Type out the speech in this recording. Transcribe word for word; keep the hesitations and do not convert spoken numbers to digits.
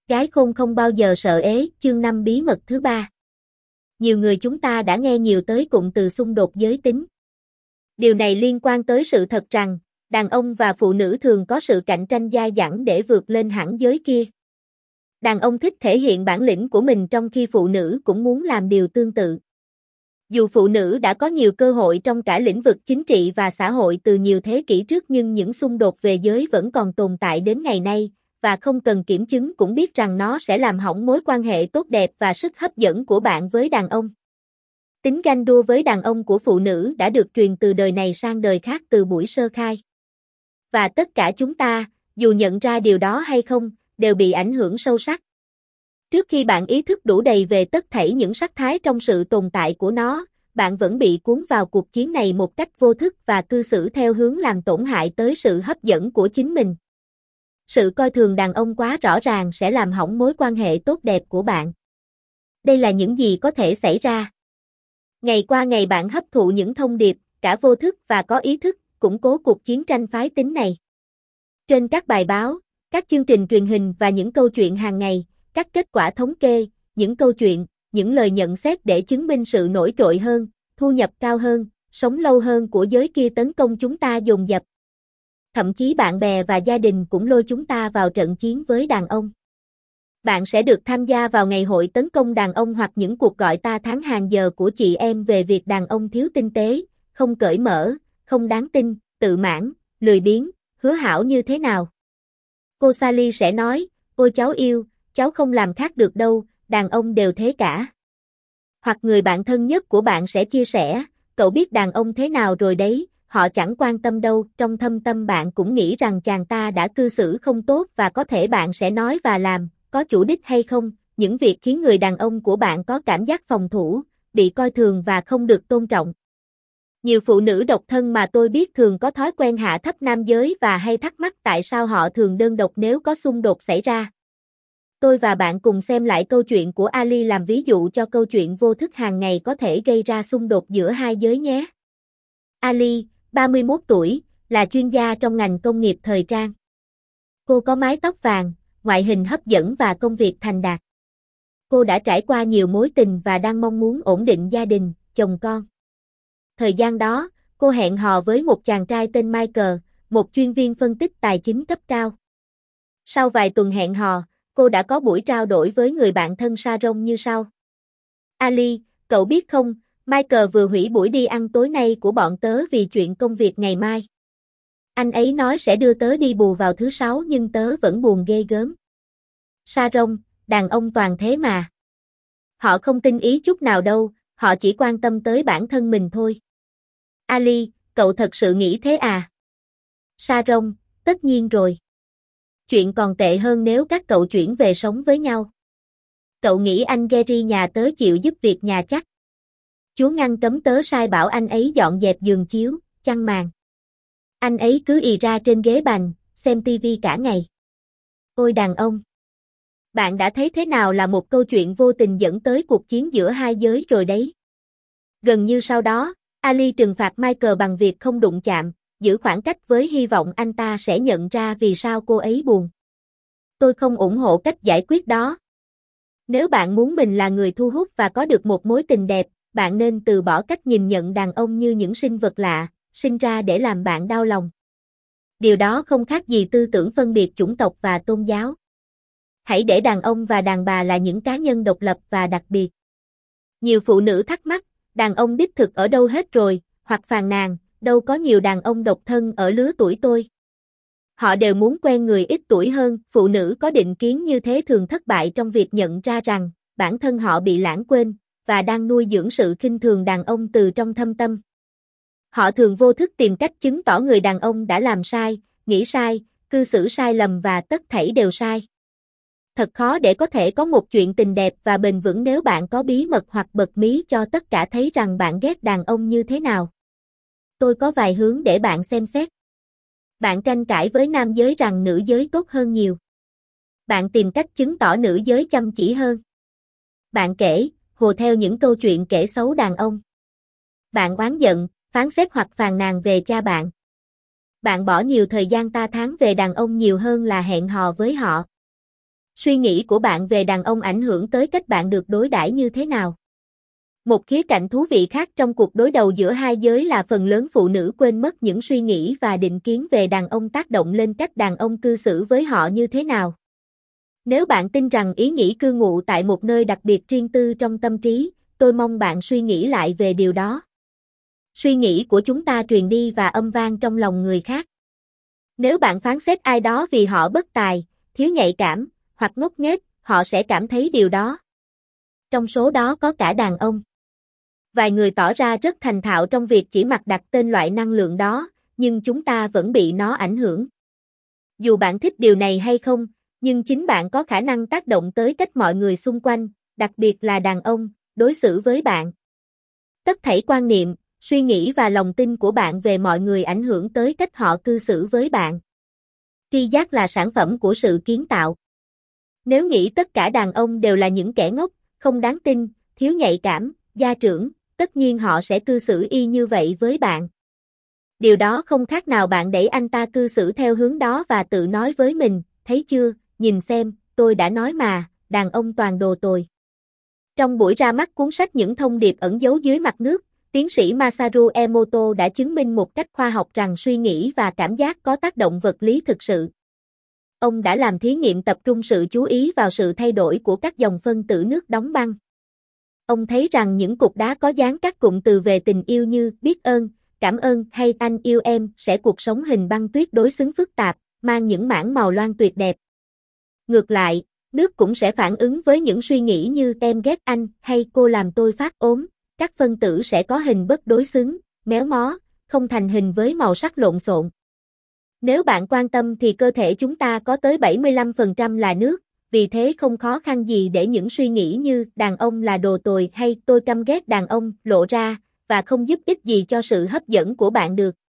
Gái khôn không bao giờ sợ ế, chương năm bí mật thứ ba. Nhiều người chúng ta đã nghe nhiều tới cụm từ xung đột giới tính. Điều này liên quan tới sự thật rằng, đàn ông và phụ nữ thường có sự cạnh tranh dai dẳng để vượt lên hẳn giới kia. Đàn ông thích thể hiện bản lĩnh của mình trong khi phụ nữ cũng muốn làm điều tương tự. Dù phụ nữ đã có nhiều cơ hội trong cả lĩnh vực chính trị và xã hội từ nhiều thế kỷ trước nhưng những xung đột về giới vẫn còn tồn tại đến ngày nay, và không cần kiểm chứng cũng biết rằng nó sẽ làm hỏng mối quan hệ tốt đẹp và sức hấp dẫn của bạn với đàn ông. Tính ganh đua với đàn ông của phụ nữ đã được truyền từ đời này sang đời khác từ buổi sơ khai. Và tất cả chúng ta, dù nhận ra điều đó hay không, đều bị ảnh hưởng sâu sắc. Trước khi bạn ý thức đủ đầy về tất thảy những sắc thái trong sự tồn tại của nó, bạn vẫn bị cuốn vào cuộc chiến này một cách vô thức và cư xử theo hướng làm tổn hại tới sự hấp dẫn của chính mình. Sự coi thường đàn ông quá rõ ràng sẽ làm hỏng mối quan hệ tốt đẹp của bạn. Đây là những gì có thể xảy ra. Ngày qua ngày bạn hấp thụ những thông điệp, cả vô thức và có ý thức, củng cố cuộc chiến tranh phái tính này. Trên các bài báo, các chương trình truyền hình và những câu chuyện hàng ngày, các kết quả thống kê, những câu chuyện, những lời nhận xét để chứng minh sự nổi trội hơn, thu nhập cao hơn, sống lâu hơn của giới kia tấn công chúng ta dồn dập. Thậm chí bạn bè và gia đình cũng lôi chúng ta vào trận chiến với đàn ông. Bạn sẽ được tham gia vào ngày hội tấn công đàn ông hoặc những cuộc gọi ta tháng hàng giờ của chị em về việc đàn ông thiếu tinh tế, không cởi mở, không đáng tin, tự mãn, lười biếng, hứa hảo như thế nào. Cô Sally sẽ nói, ôi cháu yêu, cháu không làm khác được đâu, đàn ông đều thế cả. Hoặc người bạn thân nhất của bạn sẽ chia sẻ, cậu biết đàn ông thế nào rồi đấy, họ chẳng quan tâm đâu, trong thâm tâm bạn cũng nghĩ rằng chàng ta đã cư xử không tốt và có thể bạn sẽ nói và làm, có chủ đích hay không, những việc khiến người đàn ông của bạn có cảm giác phòng thủ, bị coi thường và không được tôn trọng. Nhiều phụ nữ độc thân mà tôi biết thường có thói quen hạ thấp nam giới và hay thắc mắc tại sao họ thường đơn độc nếu có xung đột xảy ra. Tôi và bạn cùng xem lại câu chuyện của Ali làm ví dụ cho câu chuyện vô thức hàng ngày có thể gây ra xung đột giữa hai giới nhé. Ali, ba mươi mốt tuổi, là chuyên gia trong ngành công nghiệp thời trang. Cô có mái tóc vàng, ngoại hình hấp dẫn và công việc thành đạt. Cô đã trải qua nhiều mối tình và đang mong muốn ổn định gia đình, chồng con. Thời gian đó, cô hẹn hò với một chàng trai tên Michael, một chuyên viên phân tích tài chính cấp cao. Sau vài tuần hẹn hò, cô đã có buổi trao đổi với người bạn thân Sharon như sau. Ali, cậu biết không, Michael vừa hủy buổi đi ăn tối nay của bọn tớ vì chuyện công việc ngày mai. Anh ấy nói sẽ đưa tớ đi bù vào thứ sáu nhưng tớ vẫn buồn ghê gớm. Sharon, đàn ông toàn thế mà. Họ không tinh ý chút nào đâu, họ chỉ quan tâm tới bản thân mình thôi. Ali, cậu thật sự nghĩ thế à? Sharon, tất nhiên rồi. Chuyện còn tệ hơn nếu các cậu chuyển về sống với nhau. Cậu nghĩ anh Gary nhà tớ chịu giúp việc nhà chắc? Chúa ngăn cấm tớ sai bảo anh ấy dọn dẹp giường chiếu, chăn màn. Anh ấy cứ ì ra trên ghế bành, xem tivi cả ngày. Ôi đàn ông! Bạn đã thấy thế nào là một câu chuyện vô tình dẫn tới cuộc chiến giữa hai giới rồi đấy. Gần như sau đó, Ali trừng phạt Michael bằng việc không đụng chạm, giữ khoảng cách với hy vọng anh ta sẽ nhận ra vì sao cô ấy buồn. Tôi không ủng hộ cách giải quyết đó. Nếu bạn muốn mình là người thu hút và có được một mối tình đẹp, bạn nên từ bỏ cách nhìn nhận đàn ông như những sinh vật lạ, sinh ra để làm bạn đau lòng. Điều đó không khác gì tư tưởng phân biệt chủng tộc và tôn giáo. Hãy để đàn ông và đàn bà là những cá nhân độc lập và đặc biệt. Nhiều phụ nữ thắc mắc, đàn ông đích thực ở đâu hết rồi, hoặc phàn nàn, đâu có nhiều đàn ông độc thân ở lứa tuổi tôi. Họ đều muốn quen người ít tuổi hơn, phụ nữ có định kiến như thế thường thất bại trong việc nhận ra rằng, bản thân họ bị lãng quên, và đang nuôi dưỡng sự khinh thường đàn ông từ trong thâm tâm. Họ thường vô thức tìm cách chứng tỏ người đàn ông đã làm sai, nghĩ sai, cư xử sai lầm và tất thảy đều sai. Thật khó để có thể có một chuyện tình đẹp và bền vững nếu bạn có bí mật hoặc bật mí cho tất cả thấy rằng bạn ghét đàn ông như thế nào. Tôi có vài hướng để bạn xem xét. Bạn tranh cãi với nam giới rằng nữ giới tốt hơn nhiều. Bạn tìm cách chứng tỏ nữ giới chăm chỉ hơn. Bạn kể, hùa theo những câu chuyện kể xấu đàn ông. Bạn oán giận, phán xét hoặc phàn nàn về cha bạn. Bạn bỏ nhiều thời gian ta tháng về đàn ông nhiều hơn là hẹn hò với họ. Suy nghĩ của bạn về đàn ông ảnh hưởng tới cách bạn được đối đãi như thế nào? Một khía cạnh thú vị khác trong cuộc đối đầu giữa hai giới là phần lớn phụ nữ quên mất những suy nghĩ và định kiến về đàn ông tác động lên cách đàn ông cư xử với họ như thế nào. Nếu bạn tin rằng ý nghĩ cư ngụ tại một nơi đặc biệt riêng tư trong tâm trí, tôi mong bạn suy nghĩ lại về điều đó. Suy nghĩ của chúng ta truyền đi và âm vang trong lòng người khác. Nếu bạn phán xét ai đó vì họ bất tài, thiếu nhạy cảm, hoặc ngốc nghếch, họ sẽ cảm thấy điều đó. Trong số đó có cả đàn ông. Vài người tỏ ra rất thành thạo trong việc chỉ mặc đặt tên loại năng lượng đó, nhưng chúng ta vẫn bị nó ảnh hưởng. Dù bạn thích điều này hay không, nhưng chính bạn có khả năng tác động tới cách mọi người xung quanh, đặc biệt là đàn ông, đối xử với bạn. Tất thảy quan niệm, suy nghĩ và lòng tin của bạn về mọi người ảnh hưởng tới cách họ cư xử với bạn. Tri giác là sản phẩm của sự kiến tạo. Nếu nghĩ tất cả đàn ông đều là những kẻ ngốc, không đáng tin, thiếu nhạy cảm, gia trưởng, tất nhiên họ sẽ cư xử y như vậy với bạn. Điều đó không khác nào bạn đẩy anh ta cư xử theo hướng đó và tự nói với mình, thấy chưa, nhìn xem, tôi đã nói mà, đàn ông toàn đồ tồi. Trong buổi ra mắt cuốn sách Những thông điệp ẩn giấu dưới mặt nước, tiến sĩ Masaru Emoto đã chứng minh một cách khoa học rằng suy nghĩ và cảm giác có tác động vật lý thực sự. Ông đã làm thí nghiệm tập trung sự chú ý vào sự thay đổi của các dòng phân tử nước đóng băng. Ông thấy rằng những cục đá có dán các cụm từ về tình yêu như biết ơn, cảm ơn hay anh yêu em sẽ cuộc sống hình băng tuyết đối xứng phức tạp, mang những mảng màu loang tuyệt đẹp. Ngược lại, nước cũng sẽ phản ứng với những suy nghĩ như em ghét anh hay cô làm tôi phát ốm, các phân tử sẽ có hình bất đối xứng, méo mó, không thành hình với màu sắc lộn xộn. Nếu bạn quan tâm thì cơ thể chúng ta có tới bảy mươi lăm phần trăm là nước, vì thế không khó khăn gì để những suy nghĩ như đàn ông là đồ tồi hay tôi căm ghét đàn ông lộ ra, và không giúp ích gì cho sự hấp dẫn của bạn được.